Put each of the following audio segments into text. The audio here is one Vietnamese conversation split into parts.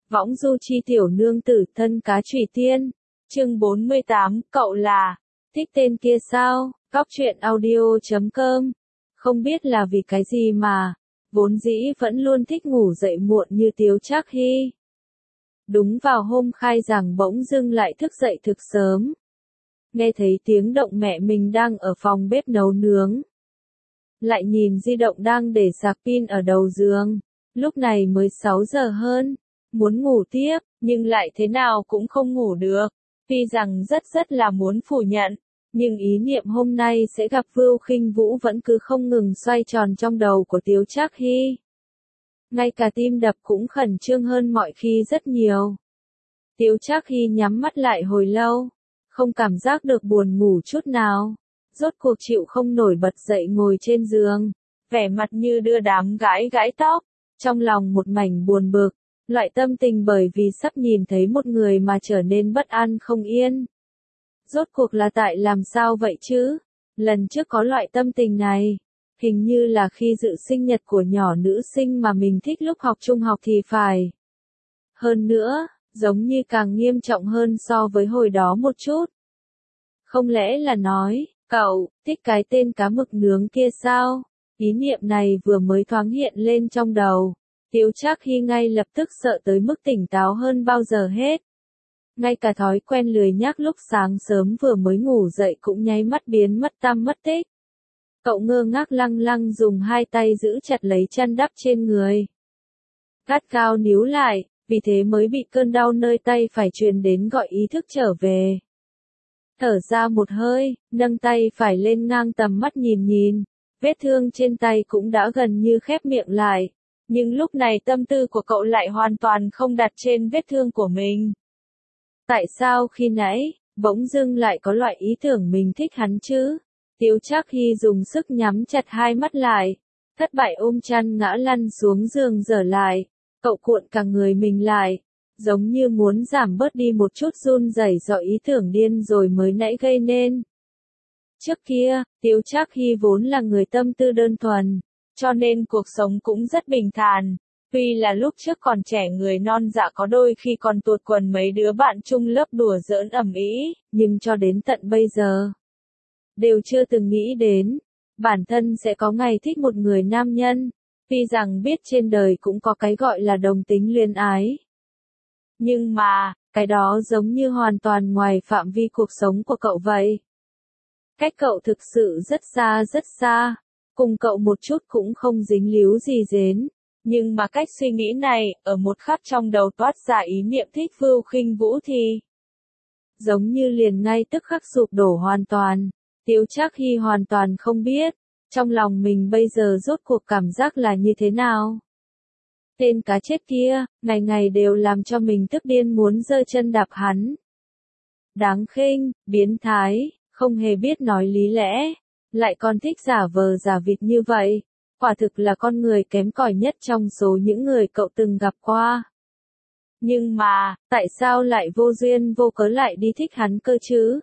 Võng du chi tiểu nương tử thân cá trùy tiên. Chương 48, cậu là, thích tên kia sao? Góc truyện audio.com. Không biết là vì cái gì mà, vốn dĩ vẫn luôn thích ngủ dậy muộn như Tiếu Trác Hy. Đúng vào hôm khai giảng bỗng dưng lại thức dậy thực sớm. Nghe thấy tiếng động mẹ mình đang ở phòng bếp nấu nướng. Lại nhìn di động đang để sạc pin ở đầu giường. Lúc này mới 6 giờ hơn. Muốn ngủ tiếp, nhưng lại thế nào cũng không ngủ được. Tuy rằng rất là muốn phủ nhận, nhưng ý niệm hôm nay sẽ gặp Vưu Khinh Vũ vẫn cứ không ngừng xoay tròn trong đầu của Tiếu Trác Hy. Ngay cả tim đập cũng khẩn trương hơn mọi khi rất nhiều. Tiếu Trác Hy nhắm mắt lại hồi lâu, không cảm giác được buồn ngủ chút nào. Rốt cuộc chịu không nổi bật dậy ngồi trên giường, vẻ mặt như đưa đám gãi gãi tóc, trong lòng một mảnh buồn bực. Loại tâm tình bởi vì sắp nhìn thấy một người mà trở nên bất an không yên. Rốt cuộc là tại làm sao vậy chứ? Lần trước có loại tâm tình này, hình như là khi dự sinh nhật của nhỏ nữ sinh mà mình thích lúc học trung học thì phải. Hơn nữa, giống như càng nghiêm trọng hơn so với hồi đó một chút. Không lẽ là nói, cậu, thích cái tên cá mực nướng kia sao? Ý niệm này vừa mới thoáng hiện lên trong đầu. Tiếu Trác Hy ngay lập tức sợ tới mức tỉnh táo hơn bao giờ hết. Ngay cả thói quen lười nhác lúc sáng sớm vừa mới ngủ dậy cũng nháy mắt biến mất tăm mất tích. Cậu ngơ ngác lăng lăng dùng hai tay giữ chặt lấy chăn đắp trên người. Gắt gao níu lại, vì thế mới bị cơn đau nơi tay phải truyền đến gọi ý thức trở về. Thở ra một hơi, nâng tay phải lên ngang tầm mắt nhìn, vết thương trên tay cũng đã gần như khép miệng lại. Nhưng lúc này tâm tư của cậu lại hoàn toàn không đặt trên vết thương của mình. Tại sao khi nãy, bỗng dưng lại có loại ý tưởng mình thích hắn chứ? Tiếu Trác Hy dùng sức nhắm chặt hai mắt lại, thất bại ôm chăn ngã lăn xuống giường dở lại, cậu cuộn cả người mình lại, giống như muốn giảm bớt đi một chút run rẩy do ý tưởng điên rồi mới nãy gây nên. Trước kia, Tiếu Trác Hy vốn là người tâm tư đơn thuần. Cho nên cuộc sống cũng rất bình thản, tuy là lúc trước còn trẻ người non dạ có đôi khi còn tuột quần mấy đứa bạn chung lớp đùa giỡn ầm ĩ, nhưng cho đến tận bây giờ, đều chưa từng nghĩ đến, bản thân sẽ có ngày thích một người nam nhân, tuy rằng biết trên đời cũng có cái gọi là đồng tính luyến ái. Nhưng mà, cái đó giống như hoàn toàn ngoài phạm vi cuộc sống của cậu vậy. Cách cậu thực sự rất xa. Cùng cậu một chút cũng không dính líu gì đến, nhưng mà cách suy nghĩ này, ở một khắc trong đầu toát ra ý niệm thích Vưu Khinh Vũ thì giống như liền ngay tức khắc sụp đổ hoàn toàn. Tiếu Trác Hy hoàn toàn không biết, trong lòng mình bây giờ rốt cuộc cảm giác là như thế nào. Tên cá chết kia, ngày ngày đều làm cho mình tức điên muốn giơ chân đạp hắn. Đáng khinh, biến thái, không hề biết nói lý lẽ. Lại còn thích giả vờ giả vịt như vậy, quả thực là con người kém cỏi nhất trong số những người cậu từng gặp qua. Nhưng mà, tại sao lại vô duyên vô cớ lại đi thích hắn cơ chứ?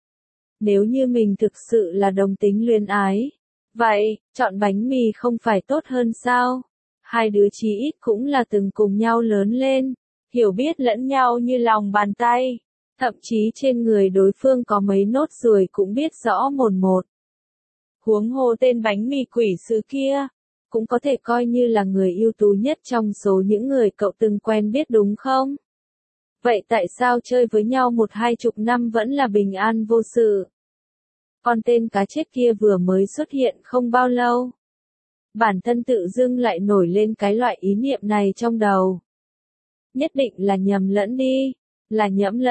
Nếu như mình thực sự là đồng tính luyến ái, vậy, chọn bánh mì không phải tốt hơn sao? Hai đứa chí ít cũng là từng cùng nhau lớn lên, hiểu biết lẫn nhau như lòng bàn tay, thậm chí trên người đối phương có mấy nốt ruồi cũng biết rõ mồn một. Huống hồ tên bánh mì quỷ sứ kia, cũng có thể coi như là người ưu tú nhất trong số những người cậu từng quen biết đúng không? Vậy tại sao chơi với nhau 1-20 năm vẫn là bình an vô sự? Còn tên cá chết kia vừa mới xuất hiện không bao lâu. Bản thân tự dưng lại nổi lên cái loại ý niệm này trong đầu. Nhất định là nhầm lẫn đi, là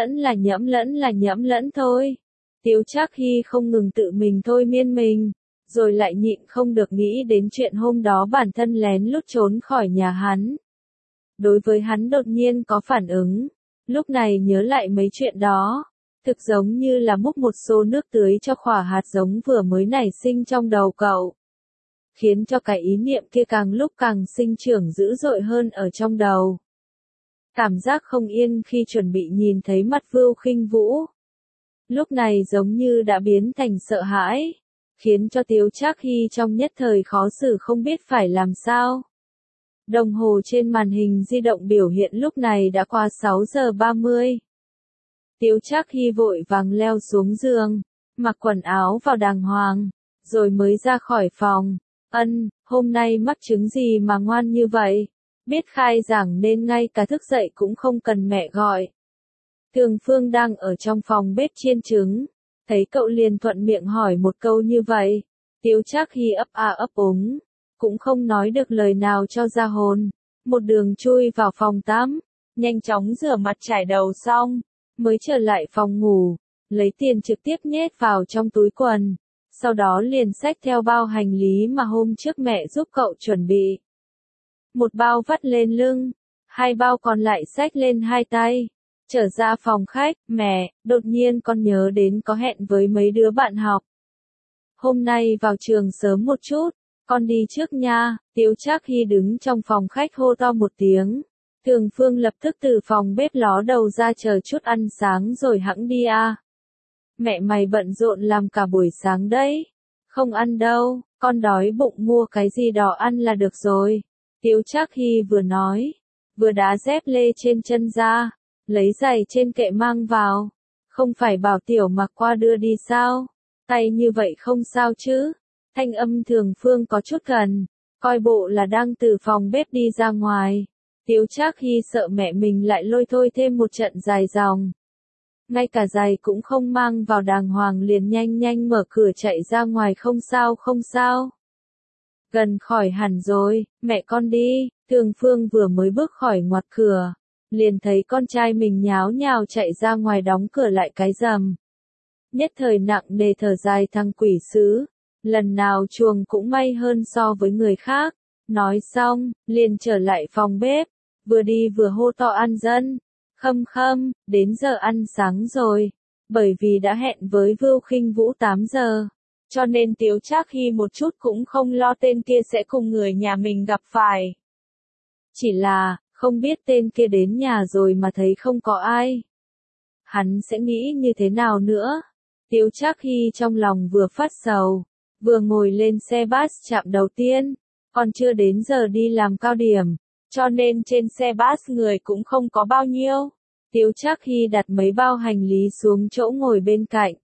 nhẫm lẫn thôi. Tiếu Trác Hy không ngừng tự mình thôi miên mình. Rồi lại nhịn không được nghĩ đến chuyện hôm đó bản thân lén lút trốn khỏi nhà hắn. Đối với hắn đột nhiên có phản ứng, lúc này nhớ lại mấy chuyện đó, thực giống như là múc một xô nước tưới cho khỏa hạt giống vừa mới nảy sinh trong đầu cậu. Khiến cho cái ý niệm kia càng lúc càng sinh trưởng dữ dội hơn ở trong đầu. Cảm giác không yên khi chuẩn bị nhìn thấy mặt Vưu Khinh Vũ. Lúc này giống như đã biến thành sợ hãi. Khiến cho Tiếu Trác Hy trong nhất thời khó xử không biết phải làm sao. Đồng hồ trên màn hình di động biểu hiện lúc này đã qua 6 giờ 30. Tiếu Trác Hy vội vàng leo xuống giường, mặc quần áo vào đàng hoàng, rồi mới ra khỏi phòng. Hôm nay mắc chứng gì mà ngoan như vậy? Biết khai giảng nên ngay cả thức dậy cũng không cần mẹ gọi. Thường Phương đang ở trong phòng bếp chiên trứng, thấy cậu liền thuận miệng hỏi một câu như vậy. Tiếu Trác Hy ấp a ấp úng, cũng không nói được lời nào cho ra hồn. Một đường chui vào phòng tắm, nhanh chóng rửa mặt chải đầu xong, mới trở lại phòng ngủ, lấy tiền trực tiếp nhét vào trong túi quần. Sau đó liền xách theo bao hành lý mà hôm trước mẹ giúp cậu chuẩn bị. Một bao vắt lên lưng, 2 bao còn lại xách lên 2 tay. Trở ra phòng khách, mẹ, đột nhiên con nhớ đến có hẹn với mấy đứa bạn học. Hôm nay vào trường sớm một chút, con đi trước nha. Tiếu Trác Hy đứng trong phòng khách hô to một tiếng. Thường Phương lập tức từ phòng bếp ló đầu ra chờ chút ăn sáng rồi hẵng đi à. Mẹ mày bận rộn làm cả buổi sáng đấy. Không ăn đâu, con đói bụng mua cái gì đó ăn là được rồi. Tiếu Trác Hy vừa nói, vừa đá dép lê trên chân ra, lấy giày trên kệ mang vào. Không phải bảo Tiểu mặc qua đưa đi sao? Tay như vậy không sao chứ? Thanh âm Thường Phương có chút gần, coi bộ là đang từ phòng bếp đi ra ngoài. Tiếu Trác Hy sợ mẹ mình lại lôi thôi thêm một trận dài dòng. Ngay cả giày cũng không mang vào đàng hoàng liền nhanh nhanh mở cửa chạy ra ngoài. Không sao không sao. Gần khỏi hẳn rồi, mẹ con đi. Thường Phương vừa mới bước khỏi ngoặt cửa, liền thấy con trai mình nháo nhào chạy ra ngoài đóng cửa lại cái rầm. Nhất thời nặng nề thở dài thằng quỷ sứ, lần nào chuồng cũng may hơn so với người khác. Nói xong, liền trở lại phòng bếp, vừa đi vừa hô to ăn dân. Khâm khâm, đến giờ ăn sáng rồi. Bởi vì đã hẹn với Vưu Khinh Vũ 8 giờ, cho nên Tiếu Trác Hy một chút cũng không lo tên kia sẽ cùng người nhà mình gặp phải. Chỉ là, không biết tên kia đến nhà rồi mà thấy không có ai, hắn sẽ nghĩ như thế nào nữa. Tiếu Trác Hy trong lòng vừa phát sầu, vừa ngồi lên xe bus trạm đầu tiên, còn chưa đến giờ đi làm cao điểm, cho nên trên xe bus người cũng không có bao nhiêu. Tiếu Trác Hy đặt mấy bao hành lý xuống chỗ ngồi bên cạnh.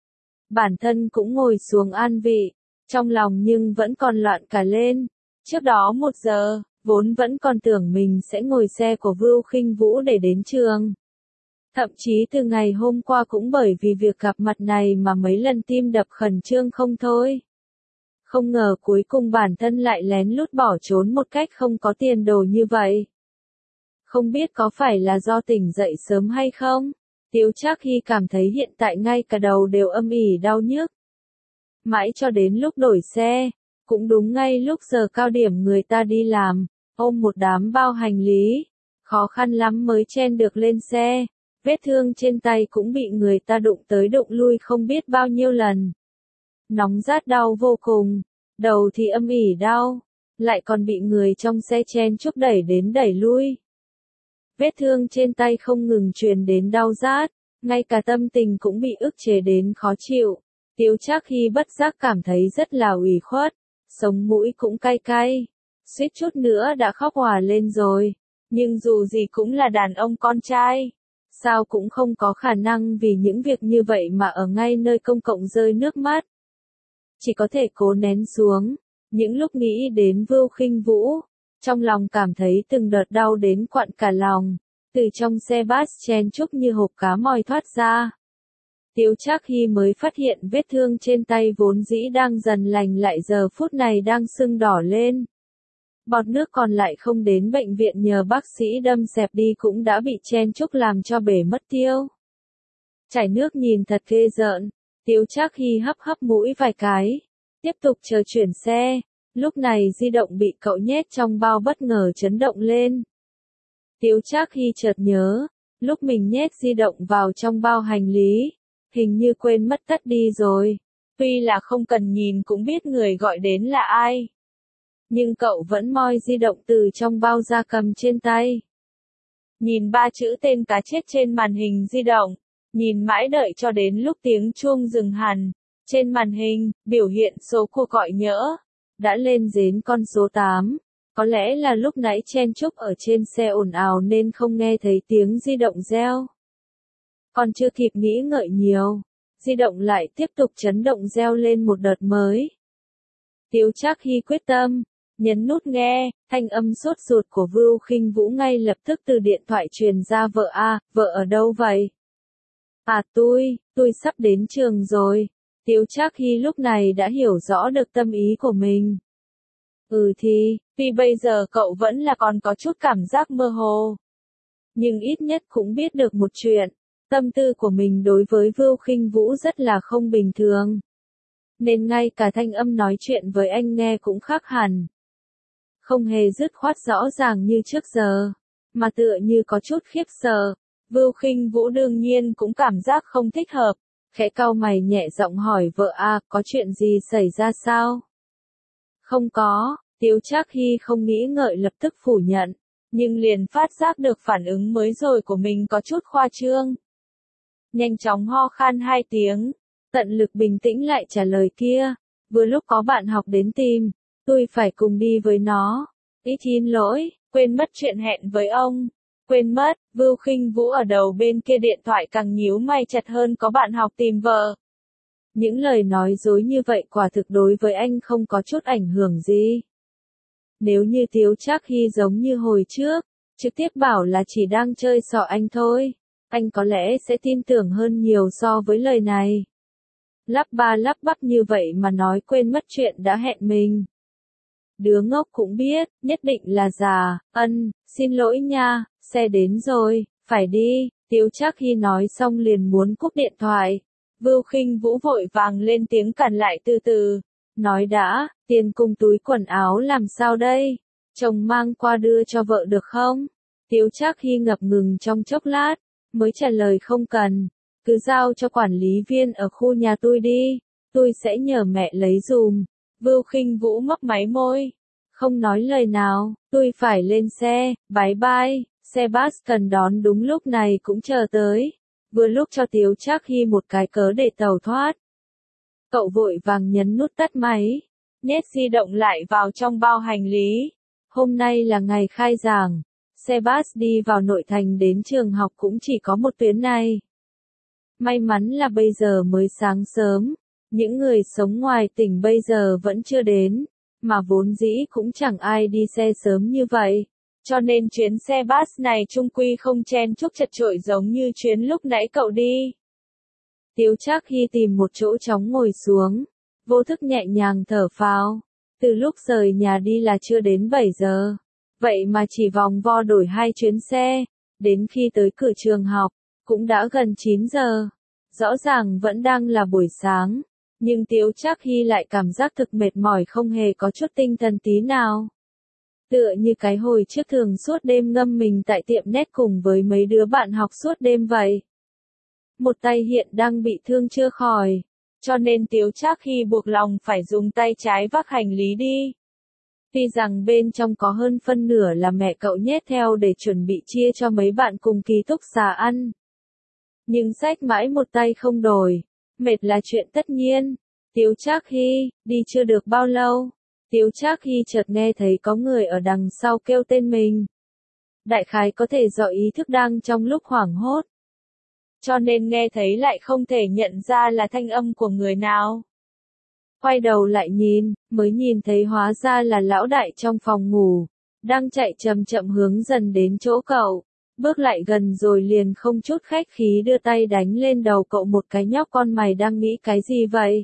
Bản thân cũng ngồi xuống an vị, trong lòng nhưng vẫn còn loạn cả lên. Trước đó 1 giờ, vốn vẫn còn tưởng mình sẽ ngồi xe của Vưu Khinh Vũ để đến trường. Thậm chí từ ngày hôm qua cũng bởi vì việc gặp mặt này mà mấy lần tim đập khẩn trương không thôi. Không ngờ cuối cùng bản thân lại lén lút bỏ trốn một cách không có tiền đồ như vậy. Không biết có phải là do tỉnh dậy sớm hay không? Tiếu Trác Hy cảm thấy hiện tại ngay cả đầu đều âm ỉ đau nhức. Mãi cho đến lúc đổi xe, cũng đúng ngay lúc giờ cao điểm người ta đi làm, ôm một đám bao hành lý, khó khăn lắm mới chen được lên xe. Vết thương trên tay cũng bị người ta đụng tới đụng lui không biết bao nhiêu lần. Nóng rát đau vô cùng, đầu thì âm ỉ đau, lại còn bị người trong xe chen chúc đẩy đến đẩy lui. Vết thương trên tay không ngừng truyền đến đau rát, ngay cả tâm tình cũng bị ức chế đến khó chịu. Tiếu Trác Hy bất giác cảm thấy rất là ủy khuất, sống mũi cũng cay cay, suýt chút nữa đã khóc òa lên rồi. Nhưng dù gì cũng là đàn ông con trai, sao cũng không có khả năng vì những việc như vậy mà ở ngay nơi công cộng rơi nước mắt. Chỉ có thể cố nén xuống. Những lúc nghĩ đến Vưu Khinh Vũ, trong lòng cảm thấy từng đợt đau đến quặn cả lòng. Từ trong xe bus chen chúc như hộp cá mòi thoát ra. Tiếu Trác Hy mới phát hiện vết thương trên tay vốn dĩ đang dần lành lại giờ phút này đang sưng đỏ lên. Bọt nước còn lại không đến bệnh viện nhờ bác sĩ đâm xẹp đi cũng đã bị chen chúc làm cho bể mất tiêu. Chảy nước nhìn thật ghê rợn. Tiếu Trác Hy hấp hấp mũi vài cái, tiếp tục chờ chuyển xe. Lúc này di động bị cậu nhét trong bao bất ngờ chấn động lên. Tiếu Trác Hy chợt nhớ, lúc mình nhét di động vào trong bao hành lý, hình như quên mất tắt đi rồi. Tuy là không cần nhìn cũng biết người gọi đến là ai. Nhưng cậu vẫn moi di động từ trong bao ra cầm trên tay. Nhìn 3 chữ tên cá chết trên màn hình di động, nhìn mãi đợi cho đến lúc tiếng chuông dừng hẳn. Trên màn hình, biểu hiện số cuộc gọi nhỡ, đã lên đến con số 8. Có lẽ là lúc nãy chen chúc ở trên xe ồn ào nên không nghe thấy tiếng di động reo. Còn chưa kịp nghĩ ngợi nhiều, di động lại tiếp tục chấn động reo lên một đợt mới. Tiếu Trác Hy quyết tâm, nhấn nút nghe, thanh âm sốt ruột của Vưu Khinh Vũ ngay lập tức từ điện thoại truyền ra. Vợ ở đâu vậy? À tôi sắp đến trường rồi. Tiếu Trác Hy lúc này đã hiểu rõ được tâm ý của mình. Tuy bây giờ cậu vẫn là còn có chút cảm giác mơ hồ. Nhưng ít nhất cũng biết được một chuyện, tâm tư của mình đối với Vưu Khinh Vũ rất là không bình thường. Nên ngay cả thanh âm nói chuyện với anh nghe cũng khác hẳn. Không hề dứt khoát rõ ràng như trước giờ, mà tựa như có chút khiếp sợ. Vưu Khinh Vũ đương nhiên cũng cảm giác không thích hợp, khẽ cau mày nhẹ giọng hỏi vợ có chuyện gì xảy ra sao? Không có, Tiếu Trác Hy không nghĩ ngợi lập tức phủ nhận, nhưng liền phát giác được phản ứng mới rồi của mình có chút khoa trương. Nhanh chóng ho khan 2 tiếng, tận lực bình tĩnh lại trả lời kia, vừa lúc có bạn học đến tìm, tôi phải cùng đi với nó. Xin lỗi, quên mất chuyện hẹn với ông. Quên mất, Vưu Khinh Vũ ở đầu bên kia điện thoại càng nhíu mày chặt hơn, có bạn học tìm vợ. Những lời nói dối như vậy quả thực đối với anh không có chút ảnh hưởng gì. Nếu như Tiếu Trác Hy giống như hồi trước, trực tiếp bảo là chỉ đang chơi xỏ anh thôi, anh có lẽ sẽ tin tưởng hơn nhiều so với lời này. Lắp ba lắp bắp như vậy mà nói quên mất chuyện đã hẹn mình. Đứa ngốc cũng biết, nhất định là già. Xin lỗi nha, xe đến rồi, phải đi. Tiếu Trác Hy nói xong liền muốn cúp điện thoại. Vưu Khinh Vũ vội vàng lên tiếng cản lại, từ từ. Nói đã, tiền cùng túi quần áo làm sao đây? Chồng mang qua đưa cho vợ được không? Tiếu Trác Hy ngập ngừng trong chốc lát, mới trả lời không cần. Cứ giao cho quản lý viên ở khu nhà tôi đi, tôi sẽ nhờ mẹ lấy dùm. Vưu Khinh Vũ mấp máy môi, không nói lời nào. Tôi phải lên xe, bye bye. Xe bus cần đón đúng lúc này cũng chờ tới, vừa lúc cho Tiếu Trác Hy một cái cớ để tẩu thoát. Cậu vội vàng nhấn nút tắt máy, nhét di động lại vào trong bao hành lý. Hôm nay là ngày khai giảng, xe bus đi vào nội thành đến trường học cũng chỉ có một tuyến này. May mắn là bây giờ mới sáng sớm, những người sống ngoài tỉnh bây giờ vẫn chưa đến, mà vốn dĩ cũng chẳng ai đi xe sớm như vậy. Cho nên chuyến xe bus này chung quy không chen chúc chật chội giống như chuyến lúc nãy cậu đi. Tiếu Trác Hy tìm một chỗ trống ngồi xuống, vô thức nhẹ nhàng thở phào. Từ lúc rời nhà đi là chưa đến 7 giờ. Vậy mà chỉ vòng vo đổi 2 chuyến xe, đến khi tới cửa trường học, cũng đã gần 9 giờ. Rõ ràng vẫn đang là buổi sáng, nhưng Tiếu Trác Hy lại cảm giác thực mệt mỏi, không hề có chút tinh thần tí nào. Tựa như cái hồi trước thường suốt đêm ngâm mình tại tiệm net cùng với mấy đứa bạn học suốt đêm vậy. Một tay hiện đang bị thương chưa khỏi, cho nên Tiếu Trác Hy buộc lòng phải dùng tay trái vác hành lý đi. Tuy rằng bên trong có hơn phân nửa là mẹ cậu nhét theo để chuẩn bị chia cho mấy bạn cùng ký túc xá ăn. Nhưng xách mãi một tay không đổi, mệt là chuyện tất nhiên. Tiếu Trác Hy, đi chưa được bao lâu, Tiếu Trác Hy chợt nghe thấy có người ở đằng sau kêu tên mình. Đại khái có thể do ý thức đang trong lúc hoảng hốt, cho nên nghe thấy lại không thể nhận ra là thanh âm của người nào. Quay đầu lại nhìn, mới nhìn thấy hóa ra là lão đại trong phòng ngủ, đang chạy chậm chậm hướng dần đến chỗ cậu. Bước lại gần rồi liền không chút khách khí đưa tay đánh lên đầu cậu một cái, nhóc con mày đang nghĩ cái gì vậy?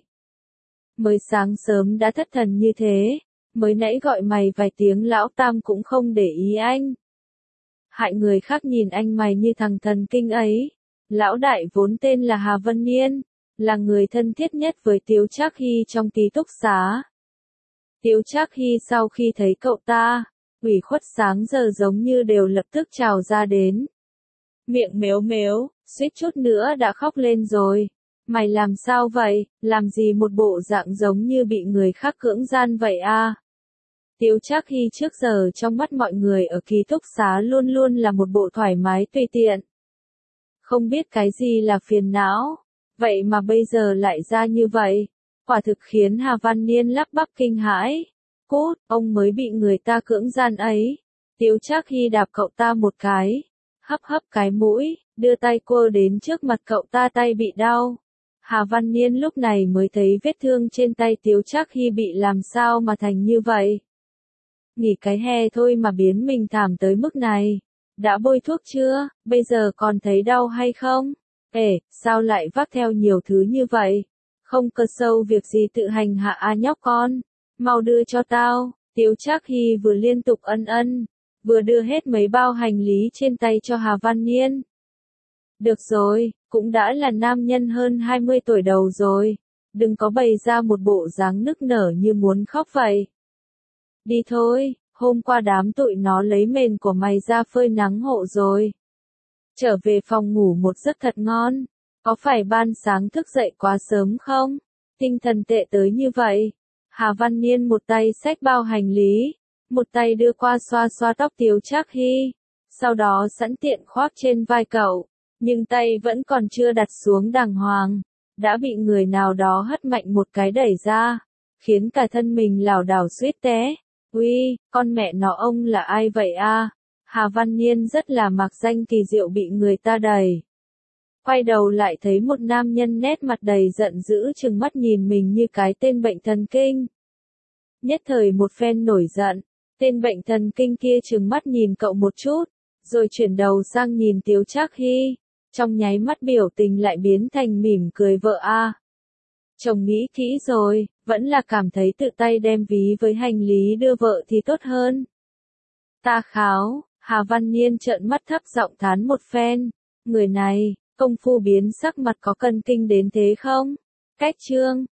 Mới sáng sớm đã thất thần như thế, mới nãy gọi mày vài tiếng lão tam cũng không để ý anh. Hại người khác nhìn anh mày như thằng thần kinh ấy. Lão đại vốn tên là Hà Vân Niên, là người thân thiết nhất với Tiếu Trác Hy trong ký túc xá. Tiếu Trác Hy sau khi thấy cậu ta, ủy khuất sáng giờ giống như đều lập tức trào ra đến. Miệng mếu mếu, suýt chút nữa đã khóc lên rồi. Mày làm sao vậy, làm gì một bộ dạng giống như bị người khác cưỡng gian vậy à? Tiếu Trác Hy trước giờ trong mắt mọi người ở ký túc xá luôn luôn là một bộ thoải mái tùy tiện. Không biết cái gì là phiền não, vậy mà bây giờ lại ra như vậy, quả thực khiến Hà Văn Niên lắp bắp kinh hãi. phút, ông mới bị người ta cưỡng gian ấy. Tiếu Trác Hy đạp cậu ta một cái, hấp hấp cái mũi, đưa tay quơ đến trước mặt cậu ta, tay bị đau. Hà Văn Niên lúc này mới thấy vết thương trên tay Tiếu Trác Hy bị làm sao mà thành như vậy. Nghỉ cái hè thôi mà biến mình thảm tới mức này. Đã bôi thuốc chưa, bây giờ còn thấy đau hay không? Sao lại vác theo nhiều thứ như vậy? Không cơ sâu việc gì tự hành hạ nhóc con. Mau đưa cho tao. Tiếu Trác Hy vừa liên tục ân, vừa đưa hết mấy bao hành lý trên tay cho Hà Văn Niên. Được rồi, cũng đã là nam nhân hơn 20 tuổi đầu rồi. Đừng có bày ra một bộ dáng nức nở như muốn khóc vậy. Đi thôi, hôm qua đám tụi nó lấy mền của mày ra phơi nắng hộ rồi. Trở về phòng ngủ một giấc thật ngon. Có phải ban sáng thức dậy quá sớm không? Tinh thần tệ tới như vậy. Hà Văn Niên một tay xách bao hành lý, một tay đưa qua xoa xoa tóc Tiếu Trác Hy, sau đó sẵn tiện khoác trên vai cậu, nhưng tay vẫn còn chưa đặt xuống đàng hoàng, đã bị người nào đó hất mạnh một cái đẩy ra, khiến cả thân mình lảo đảo suýt té. Uy, con mẹ nó ông là ai vậy a? Hà Văn Niên rất là mạc danh kỳ diệu bị người ta đẩy. Quay đầu lại thấy một nam nhân nét mặt đầy giận dữ trừng mắt nhìn mình như cái tên bệnh thần kinh. Nhất thời một phen nổi giận, tên bệnh thần kinh kia trừng mắt nhìn cậu một chút, rồi chuyển đầu sang nhìn Tiếu Trác Hy, trong nháy mắt biểu tình lại biến thành mỉm cười vợ a. Chồng nghĩ kỹ rồi, vẫn là cảm thấy tự tay đem ví với hành lý đưa vợ thì tốt hơn. Ta kháo, Hà Văn Niên trợn mắt thấp giọng thán một phen, người này, công phu biến sắc mặt có cân kinh đến thế không? Cách chương